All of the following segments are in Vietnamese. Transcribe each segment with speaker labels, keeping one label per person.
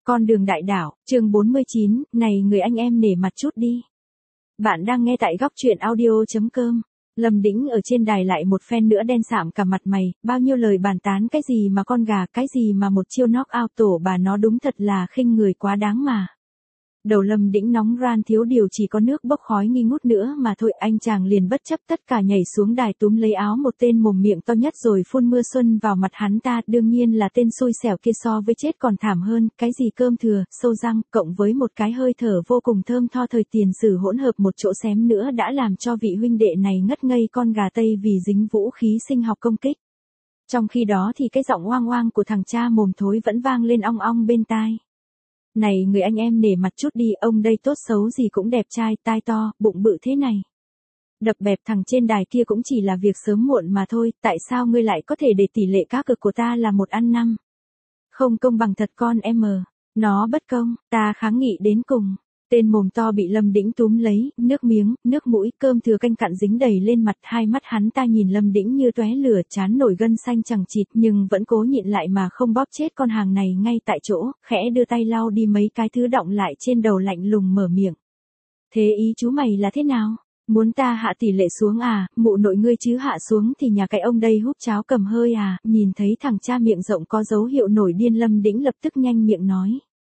Speaker 1: Con đường đại đảo, chương 49, này người anh em nể mặt chút đi. Bạn đang nghe tại góc truyện audio.com. Lâm Đĩnh ở trên đài lại một phen nữa đen sạm cả mặt mày, bao nhiêu lời bàn tán cái gì mà con gà, cái gì mà một chiêu knock out tổ bà nó đúng thật là khinh người quá đáng mà. Đầu Lâm Đĩnh nóng ran thiếu điều chỉ có nước bốc khói nghi ngút nữa mà thôi, anh chàng liền bất chấp tất cả nhảy xuống đài túm lấy áo một tên mồm miệng to nhất rồi phun mưa xuân vào mặt hắn ta, đương nhiên là tên xui xẻo kia so với chết còn thảm hơn, cái gì cơm thừa, sâu răng, cộng với một cái hơi thở vô cùng thơm tho thời tiền sử hỗn hợp một chỗ xém nữa đã làm cho vị huynh đệ này ngất ngây con gà Tây vì dính vũ khí sinh học công kích. Trong khi đó thì cái giọng oang oang của thằng cha mồm thối vẫn vang lên ong ong bên tai. Này người anh em nể mặt chút đi, ông đây tốt xấu gì cũng đẹp trai, tai to, bụng bự thế này. Đập bẹp thằng trên đài kia cũng chỉ là việc sớm muộn mà thôi, tại sao ngươi lại có thể để tỷ lệ cá cược của ta là 1/5? Không công bằng thật con em. Nó bất công, ta kháng nghị đến cùng. Tên mồm to bị Lâm Đĩnh túm lấy, nước miếng, nước mũi, cơm thừa canh cặn dính đầy lên mặt, hai mắt hắn ta nhìn Lâm Đĩnh như tóe lửa, trán nổi gân xanh chằng chịt nhưng vẫn cố nhịn lại mà không bóp chết con hàng này ngay tại chỗ, khẽ đưa tay lau đi mấy cái thứ đọng lại trên đầu lạnh lùng mở miệng. Thế ý chú mày là thế nào? Muốn ta hạ tỷ lệ xuống à, mụ nội ngươi chứ hạ xuống thì nhà cái ông đây húp cháo cầm hơi à, nhìn thấy thằng cha miệng rộng có dấu hiệu nổi điên Lâm Đĩnh lập tức nhanh miệng nói.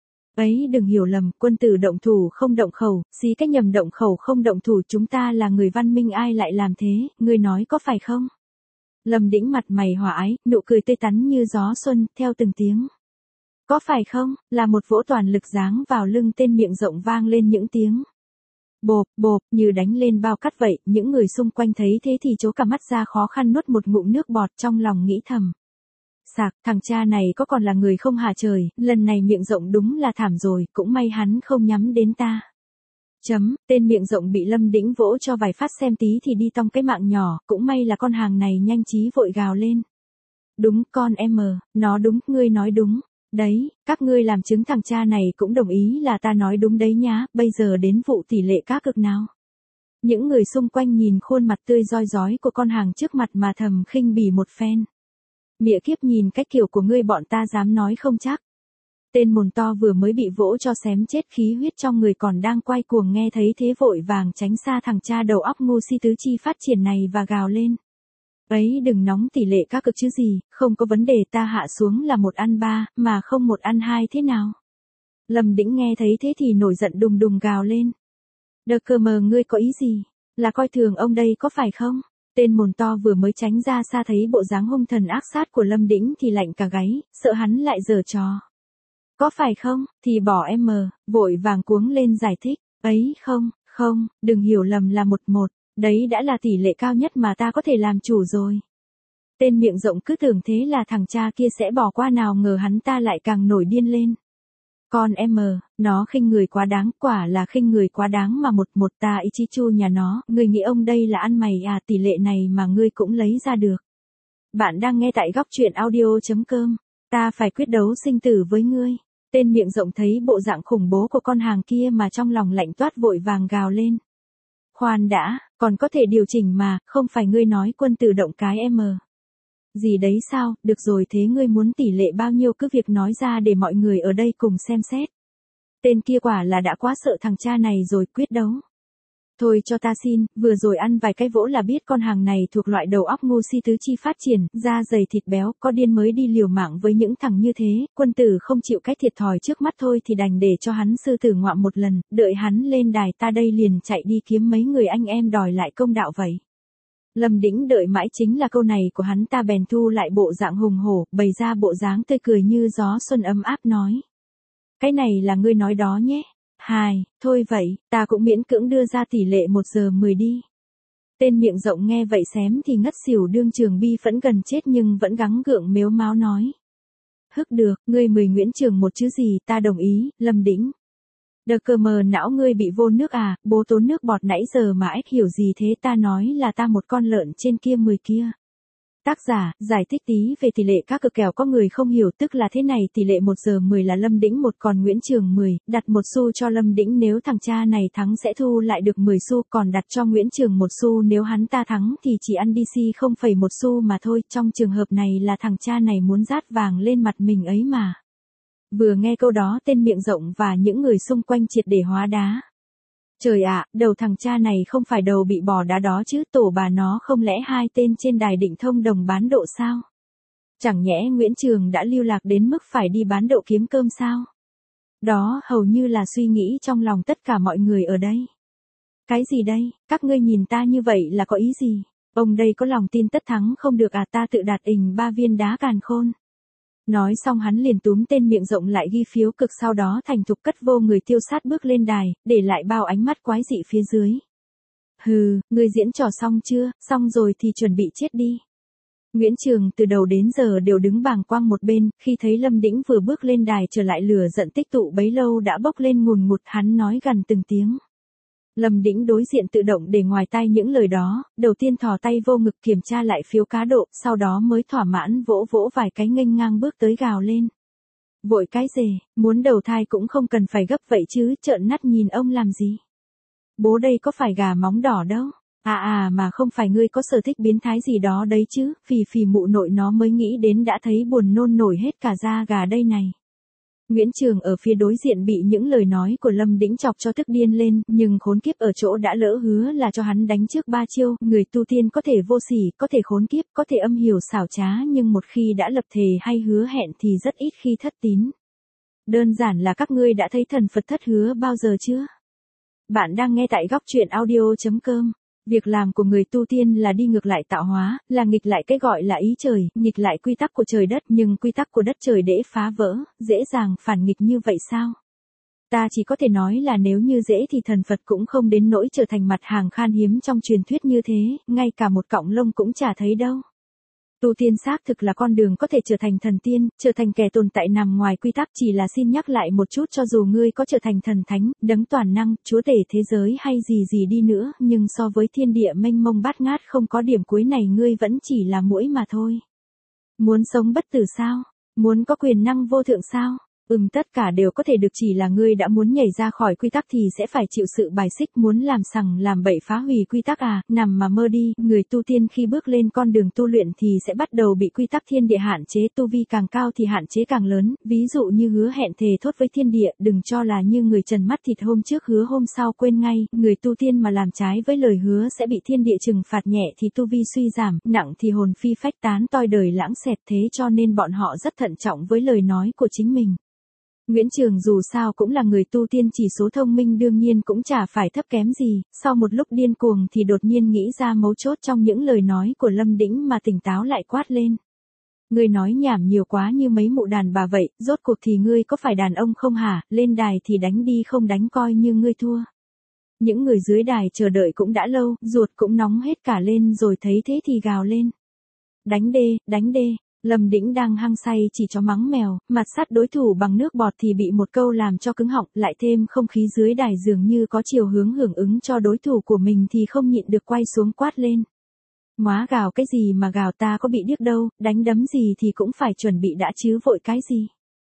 Speaker 1: Ấy đừng hiểu lầm, quân tử động thủ không động khẩu, xí cách nhầm động khẩu không động thủ, chúng ta là người văn minh ai lại làm thế, ngươi nói có phải không? Lâm Đĩnh mặt mày hòa ái, nụ cười tươi tắn như gió xuân, theo từng tiếng. Có phải không, là một vỗ toàn lực giáng vào lưng tên miệng rộng vang lên những tiếng. Bộp, bộp, như đánh lên bao cắt vậy, những người xung quanh thấy thế thì trố cả mắt ra khó khăn nuốt một ngụm nước bọt trong lòng nghĩ thầm. Sạc, thằng cha này có còn là người không hả trời, lần này miệng rộng đúng là thảm rồi, cũng may hắn không nhắm đến ta. Tên miệng rộng bị Lâm Đĩnh vỗ cho vài phát xem tí thì đi tong cái mạng nhỏ, cũng may là con hàng này nhanh trí vội gào lên. Đúng con em, nó đúng, ngươi nói đúng. Đấy, các ngươi làm chứng thằng cha này cũng đồng ý là ta nói đúng đấy nhá, bây giờ đến vụ tỷ lệ cá cược nào. Những người xung quanh nhìn khuôn mặt tươi roi rói của con hàng trước mặt mà thầm khinh bỉ một phen. Mịa kiếp nhìn cách kiểu của ngươi bọn ta dám nói không chắc. Tên mồm to vừa mới bị vỗ cho xém chết khí huyết trong người còn đang quay cuồng nghe thấy thế vội vàng tránh xa thằng cha đầu óc ngu si tứ chi phát triển này và gào lên. Ấy đừng nóng tỷ lệ cá cược chứ gì, không có vấn đề ta hạ xuống là 1/3, mà không 1/2 thế nào. Lâm Đĩnh nghe thấy thế thì nổi giận đùng đùng gào lên. Đờ cơ mờ ngươi có ý gì? Là coi thường ông đây có phải không? Tên mồm to vừa mới tránh ra xa thấy bộ dáng hung thần ác sát của Lâm Đĩnh thì lạnh cả gáy, sợ hắn lại giở trò. Có phải không, thì bỏ em vội vàng cuống lên giải thích. Ấy không, đừng hiểu lầm là 1/1, đấy đã là tỷ lệ cao nhất mà ta có thể làm chủ rồi. Tên miệng rộng cứ tưởng thế là thằng cha kia sẽ bỏ qua nào ngờ hắn ta lại càng nổi điên lên. Con em nó khinh người quá đáng, quả là khinh người quá đáng mà 1/1 ta ý chí chu nhà nó, ngươi nghĩ ông đây là ăn mày à, tỷ lệ này mà ngươi cũng lấy ra được. Bạn đang nghe tại góc truyện audio.com, ta phải quyết đấu sinh tử với ngươi. Tên miệng rộng thấy bộ dạng khủng bố của con hàng kia mà trong lòng lạnh toát vội vàng gào lên. Khoan đã, còn có thể điều chỉnh mà, không phải ngươi nói quân tử động cái em. Gì đấy sao, được rồi thế ngươi muốn tỷ lệ bao nhiêu cứ việc nói ra để mọi người ở đây cùng xem xét. Tên kia quả là đã quá sợ thằng cha này rồi, quyết đấu. Thôi cho ta xin, vừa rồi ăn vài cái vỗ là biết con hàng này thuộc loại đầu óc ngu si tứ chi phát triển, da dày thịt béo, có điên mới đi liều mạng với những thằng như thế, quân tử không chịu cái thiệt thòi trước mắt thôi thì đành để cho hắn sư tử ngoạm một lần, đợi hắn lên đài ta đây liền chạy đi kiếm mấy người anh em đòi lại công đạo vậy. Lâm Đĩnh đợi mãi chính là câu này của hắn ta bèn thu lại bộ dạng hùng hổ, bày ra bộ dáng tươi cười như gió xuân ấm áp nói. Cái này là ngươi nói đó nhé. Thôi vậy, ta cũng miễn cưỡng đưa ra tỷ lệ 1/10 đi. Tên miệng rộng nghe vậy xém thì ngất xỉu đương trường bi phẫn gần chết nhưng vẫn gắng gượng mếu máo nói. Hức được, ngươi 10 Nguyễn Trường một chứ gì, ta đồng ý, Lâm Đĩnh. Đờ cơ mờ não ngươi bị vô nước à, bố tốn nước bọt nãy giờ mà ếch hiểu gì thế, ta nói là ta một con lợn trên kia 10 kia. Tác giả, giải thích tí về tỷ lệ các cược kèo có người không hiểu tức là thế này, tỷ lệ 1/10 là Lâm Đĩnh 1 còn Nguyễn Trường 10, đặt 1 xu cho Lâm Đĩnh nếu thằng cha này thắng sẽ thu lại được 10 xu, còn đặt cho Nguyễn Trường 1 xu nếu hắn ta thắng thì chỉ ăn DC 0,1 xu mà thôi, trong trường hợp này là thằng cha này muốn rát vàng lên mặt mình ấy mà. Vừa nghe câu đó tên miệng rộng và những người xung quanh triệt để hóa đá. Trời ạ, đầu thằng cha này không phải đầu bị bỏ đá đó chứ, tổ bà nó không lẽ hai tên trên đài định thông đồng bán độ sao? Chẳng nhẽ Nguyễn Trường đã lưu lạc đến mức phải đi bán độ kiếm cơm sao? Đó hầu như là suy nghĩ trong lòng tất cả mọi người ở đây. Cái gì đây, các ngươi nhìn ta như vậy là có ý gì? Ông đây có lòng tin tất thắng không được à, ta tự đạt ình 3 viên đá càn khôn. Nói xong hắn liền túm tên miệng rộng lại ghi phiếu cực, sau đó thành thục cất vô người tiêu sát bước lên đài, để lại bao ánh mắt quái dị phía dưới. Hừ, ngươi diễn trò xong chưa, xong rồi thì chuẩn bị chết đi. Nguyễn Trường từ đầu đến giờ đều đứng bàng quang một bên, khi thấy Lâm Đĩnh vừa bước lên đài trở lại lửa giận tích tụ bấy lâu đã bốc lên ngùn ngụt, hắn nói gần từng tiếng. Lâm Đĩnh đối diện tự động để ngoài tai những lời đó, đầu tiên thò tay vô ngực kiểm tra lại phiếu cá độ, sau đó mới thỏa mãn vỗ vỗ vài cái nghênh ngang bước tới gào lên. Vội cái gì, muốn đầu thai cũng không cần phải gấp vậy chứ, trợn mắt nhìn ông làm gì. Bố đây có phải gà móng đỏ đâu. Mà không phải ngươi có sở thích biến thái gì đó đấy chứ, phì mụ nội nó mới nghĩ đến đã thấy buồn nôn nổi hết cả da gà đây này. Nguyễn Trường ở phía đối diện bị những lời nói của Lâm Đĩnh chọc cho tức điên lên, nhưng khốn kiếp ở chỗ đã lỡ hứa là cho hắn đánh trước 3 chiêu, người tu tiên có thể vô sỉ, có thể khốn kiếp, có thể âm hiểm xảo trá, nhưng một khi đã lập thề hay hứa hẹn thì rất ít khi thất tín. Đơn giản là các ngươi đã thấy thần Phật thất hứa bao giờ chưa? Bạn đang nghe tại góc truyện audio.com. Việc làm của người tu tiên là đi ngược lại tạo hóa, là nghịch lại cái gọi là ý trời, nghịch lại quy tắc của trời đất, nhưng quy tắc của đất trời để phá vỡ, dễ dàng phản nghịch như vậy sao? Ta chỉ có thể nói là nếu như dễ thì thần Phật cũng không đến nỗi trở thành mặt hàng khan hiếm trong truyền thuyết như thế, ngay cả một cọng lông cũng chả thấy đâu. Tu tiên xác thực là con đường có thể trở thành thần tiên, trở thành kẻ tồn tại nằm ngoài quy tắc, chỉ là xin nhắc lại một chút, cho dù ngươi có trở thành thần thánh, đấng toàn năng, chúa tể thế giới hay gì đi nữa, nhưng so với thiên địa mênh mông bát ngát không có điểm cuối này ngươi vẫn chỉ là muỗi mà thôi. Muốn sống bất tử sao? Muốn có quyền năng vô thượng sao? Tất cả đều có thể được, chỉ là ngươi đã muốn nhảy ra khỏi quy tắc thì sẽ phải chịu sự bài xích, muốn làm sằng làm bậy phá hủy quy tắc nằm mà mơ đi, người tu tiên khi bước lên con đường tu luyện thì sẽ bắt đầu bị quy tắc thiên địa hạn chế, tu vi càng cao thì hạn chế càng lớn, ví dụ như hứa hẹn thề thốt với thiên địa, đừng cho là như người trần mắt thịt hôm trước hứa hôm sau quên ngay, người tu tiên mà làm trái với lời hứa sẽ bị thiên địa trừng phạt, nhẹ thì tu vi suy giảm, nặng thì hồn phi phách tán, toi đời lãng xẹt, thế cho nên bọn họ rất thận trọng với lời nói của chính mình. Nguyễn Trường dù sao cũng là người tu tiên, chỉ số thông minh đương nhiên cũng chả phải thấp kém gì, sau một lúc điên cuồng thì đột nhiên nghĩ ra mấu chốt trong những lời nói của Lâm Đĩnh mà tỉnh táo lại quát lên. Ngươi nói nhảm nhiều quá như mấy mụ đàn bà vậy, rốt cuộc thì ngươi có phải đàn ông không hả, lên đài thì đánh đi, không đánh coi như ngươi thua. Những người dưới đài chờ đợi cũng đã lâu, ruột cũng nóng hết cả lên rồi, thấy thế thì gào lên. Đánh đê, đánh đê. Lâm Đĩnh đang hăng say chỉ chó mắng mèo, mặt sát đối thủ bằng nước bọt thì bị một câu làm cho cứng họng, lại thêm không khí dưới đài dường như có chiều hướng hưởng ứng cho đối thủ của mình thì không nhịn được quay xuống quát lên. Móa gào cái gì mà gào, ta có bị điếc đâu, đánh đấm gì thì cũng phải chuẩn bị đã chứ, vội cái gì.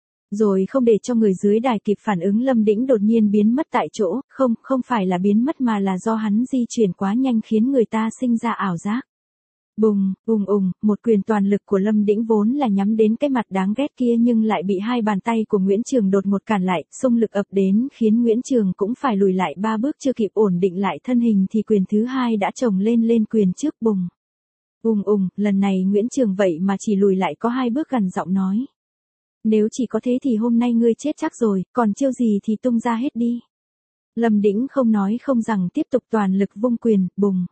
Speaker 1: Rồi không để cho người dưới đài kịp phản ứng, Lâm Đĩnh đột nhiên biến mất tại chỗ, không phải là biến mất mà là do hắn di chuyển quá nhanh khiến người ta sinh ra ảo giác. Bùng, một quyền toàn lực của Lâm Đĩnh vốn là nhắm đến cái mặt đáng ghét kia nhưng lại bị hai bàn tay của Nguyễn Trường đột ngột cản lại, xung lực ập đến khiến Nguyễn Trường cũng phải lùi lại 3 bước, chưa kịp ổn định lại thân hình thì quyền thứ hai đã chồng lên quyền trước. Bùng. Lần này Nguyễn Trường vậy mà chỉ lùi lại có 2 bước, gần giọng nói. Nếu chỉ có thế thì hôm nay ngươi chết chắc rồi, còn chiêu gì thì tung ra hết đi. Lâm Đĩnh không nói không rằng tiếp tục toàn lực vung quyền. Bùng.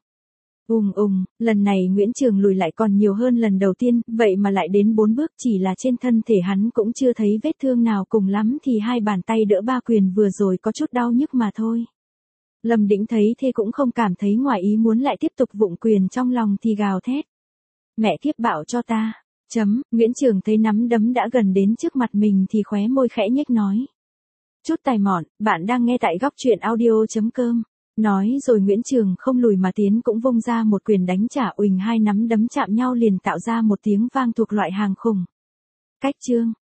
Speaker 1: Lần này Nguyễn Trường lùi lại còn nhiều hơn lần đầu tiên, vậy mà lại đến 4 bước, chỉ là trên thân thể hắn cũng chưa thấy vết thương nào, cùng lắm thì hai bàn tay đỡ 3 quyền vừa rồi có chút đau nhức mà thôi. Lâm Đĩnh thấy thế cũng không cảm thấy ngoài ý muốn, lại tiếp tục vụng quyền, trong lòng thì gào thét. Mẹ kiếp bảo cho ta. Nguyễn Trường thấy nắm đấm đã gần đến trước mặt mình thì khóe môi khẽ nhếch nói. Chút tài mọn, bạn đang nghe tại góc truyện audio.com. Nói rồi Nguyễn Trường không lùi mà tiến, cũng vung ra một quyền đánh trả, uỳnh, hai nắm đấm chạm nhau liền tạo ra một tiếng vang thuộc loại hàng khủng. Cách chương.